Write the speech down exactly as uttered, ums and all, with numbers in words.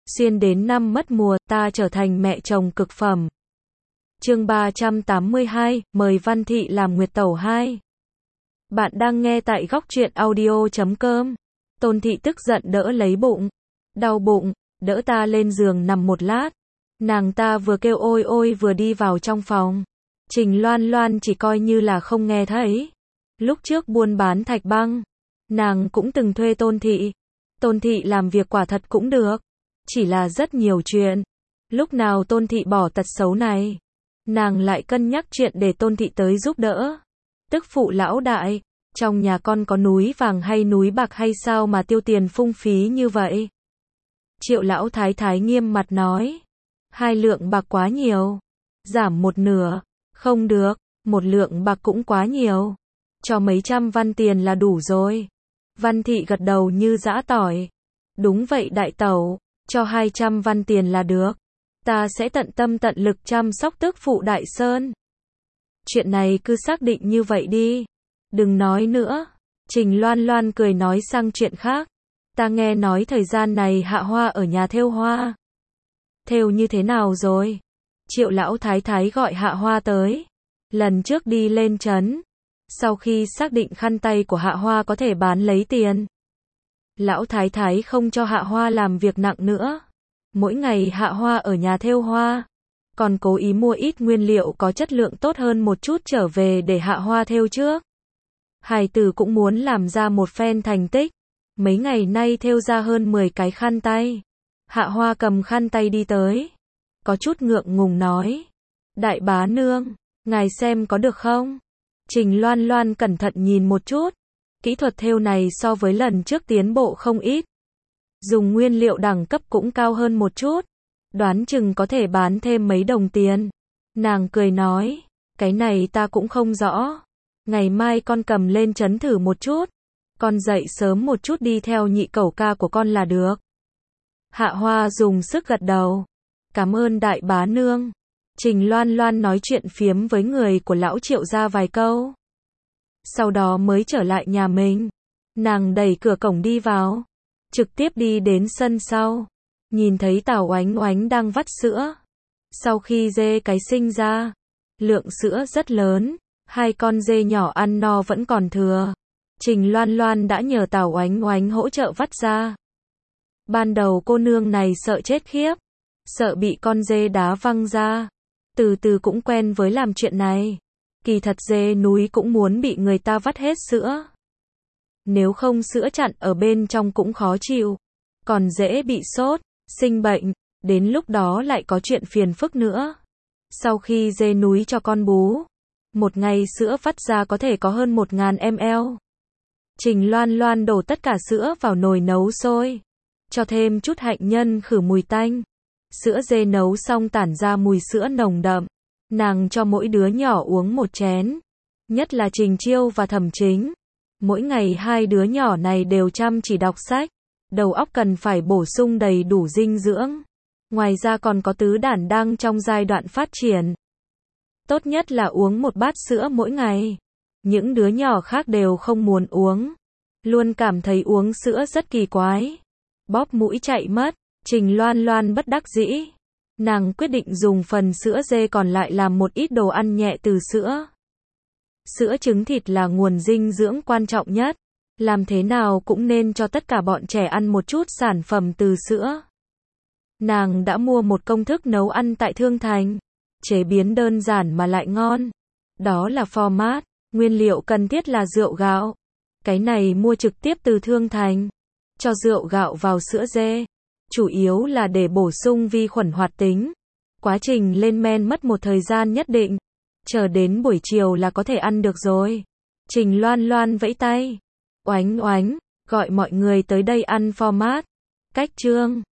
Xuyên đến năm mất mùa, ta trở thành mẹ chồng cực phẩm. Chương ba trăm tám mươi hai, mời Văn Thị làm Nguyệt Tẩu hai. Bạn đang nghe tại góc truyện audio chấm com. Tôn Thị tức giận đỡ lấy bụng. Đau bụng, đỡ ta lên giường nằm một lát. Nàng ta vừa kêu ôi ôi vừa đi vào trong phòng. Trình Loan Loan chỉ coi như là không nghe thấy. Lúc trước buôn bán thạch băng, nàng cũng từng thuê Tôn Thị. Tôn Thị làm việc quả thật cũng được. Chỉ là rất nhiều chuyện. Lúc nào Tôn Thị bỏ tật xấu này, nàng lại cân nhắc chuyện để Tôn Thị tới giúp đỡ. Tức phụ lão đại, trong nhà con có núi vàng hay núi bạc hay sao mà tiêu tiền phung phí như vậy? Triệu lão thái thái nghiêm mặt nói. Hai lượng bạc quá nhiều. Giảm một nửa. Không được, một lượng bạc cũng quá nhiều. Cho mấy trăm văn tiền là đủ rồi. Văn Thị gật đầu như giã tỏi. Đúng vậy đại tẩu, cho hai trăm văn tiền là được. Ta sẽ tận tâm tận lực chăm sóc tức phụ Đại Sơn. Chuyện này cứ xác định như vậy đi. Đừng nói nữa. Trình Loan Loan cười nói sang chuyện khác. Ta nghe nói thời gian này Hạ Hoa ở nhà thêu hoa. Thêu như thế nào rồi? Triệu lão thái thái gọi Hạ Hoa tới. Lần trước đi lên trấn, sau khi xác định khăn tay của Hạ Hoa có thể bán lấy tiền, lão thái thái không cho Hạ Hoa làm việc nặng nữa. Mỗi ngày Hạ Hoa ở nhà thêu hoa, còn cố ý mua ít nguyên liệu có chất lượng tốt hơn một chút trở về để Hạ Hoa thêu trước. Hài tử cũng muốn làm ra một phen thành tích. Mấy ngày nay thêu ra hơn mười cái khăn tay. Hạ Hoa cầm khăn tay đi tới, có chút ngượng ngùng nói. Đại bá nương, ngài xem có được không? Trình Loan Loan cẩn thận nhìn một chút. Kỹ thuật thêu này so với lần trước tiến bộ không ít. Dùng nguyên liệu đẳng cấp cũng cao hơn một chút. Đoán chừng có thể bán thêm mấy đồng tiền. Nàng cười nói. Cái này ta cũng không rõ. Ngày mai con cầm lên trấn thử một chút. Con dậy sớm một chút đi theo nhị cẩu ca của con là được. Hạ Hoa dùng sức gật đầu. Cảm ơn đại bá nương. Trình Loan Loan nói chuyện phiếm với người của lão Triệu ra vài câu. Sau đó mới trở lại nhà mình. Nàng đẩy cửa cổng đi vào. Trực tiếp đi đến sân sau. Nhìn thấy Tào Oánh Oánh đang vắt sữa. Sau khi dê cái sinh ra, lượng sữa rất lớn. Hai con dê nhỏ ăn no vẫn còn thừa. Trình Loan Loan đã nhờ Tào Oánh Oánh hỗ trợ vắt ra. Ban đầu cô nương này sợ chết khiếp. Sợ bị con dê đá văng ra. Từ từ cũng quen với làm chuyện này. Kỳ thật dê núi cũng muốn bị người ta vắt hết sữa. Nếu không sữa chặn ở bên trong cũng khó chịu. Còn dễ bị sốt, sinh bệnh. Đến lúc đó lại có chuyện phiền phức nữa. Sau khi dê núi cho con bú, một ngày sữa vắt ra có thể có hơn một nghìn mi li lít. Trình Loan Loan đổ tất cả sữa vào nồi nấu sôi. Cho thêm chút hạnh nhân khử mùi tanh. Sữa dê nấu xong tản ra mùi sữa nồng đậm. Nàng cho mỗi đứa nhỏ uống một chén. Nhất là Trình Chiêu và Thẩm Chính. Mỗi ngày hai đứa nhỏ này đều chăm chỉ đọc sách. Đầu óc cần phải bổ sung đầy đủ dinh dưỡng. Ngoài ra còn có tứ đản đang trong giai đoạn phát triển. Tốt nhất là uống một bát sữa mỗi ngày. Những đứa nhỏ khác đều không muốn uống. Luôn cảm thấy uống sữa rất kỳ quái. Bóp mũi chạy mất. Trình Loan Loan bất đắc dĩ. Nàng quyết định dùng phần sữa dê còn lại làm một ít đồ ăn nhẹ từ sữa. Sữa trứng thịt là nguồn dinh dưỡng quan trọng nhất. Làm thế nào cũng nên cho tất cả bọn trẻ ăn một chút sản phẩm từ sữa. Nàng đã mua một công thức nấu ăn tại Thương Thành. Chế biến đơn giản mà lại ngon. Đó là format. Nguyên liệu cần thiết là rượu gạo. Cái này mua trực tiếp từ Thương Thành. Cho rượu gạo vào sữa dê. Chủ yếu là để bổ sung vi khuẩn hoạt tính. Quá trình lên men mất một thời gian nhất định. Chờ đến buổi chiều là có thể ăn được rồi. Trình Loan Loan vẫy tay. Oánh Oánh, gọi mọi người tới đây ăn format. Cách chương.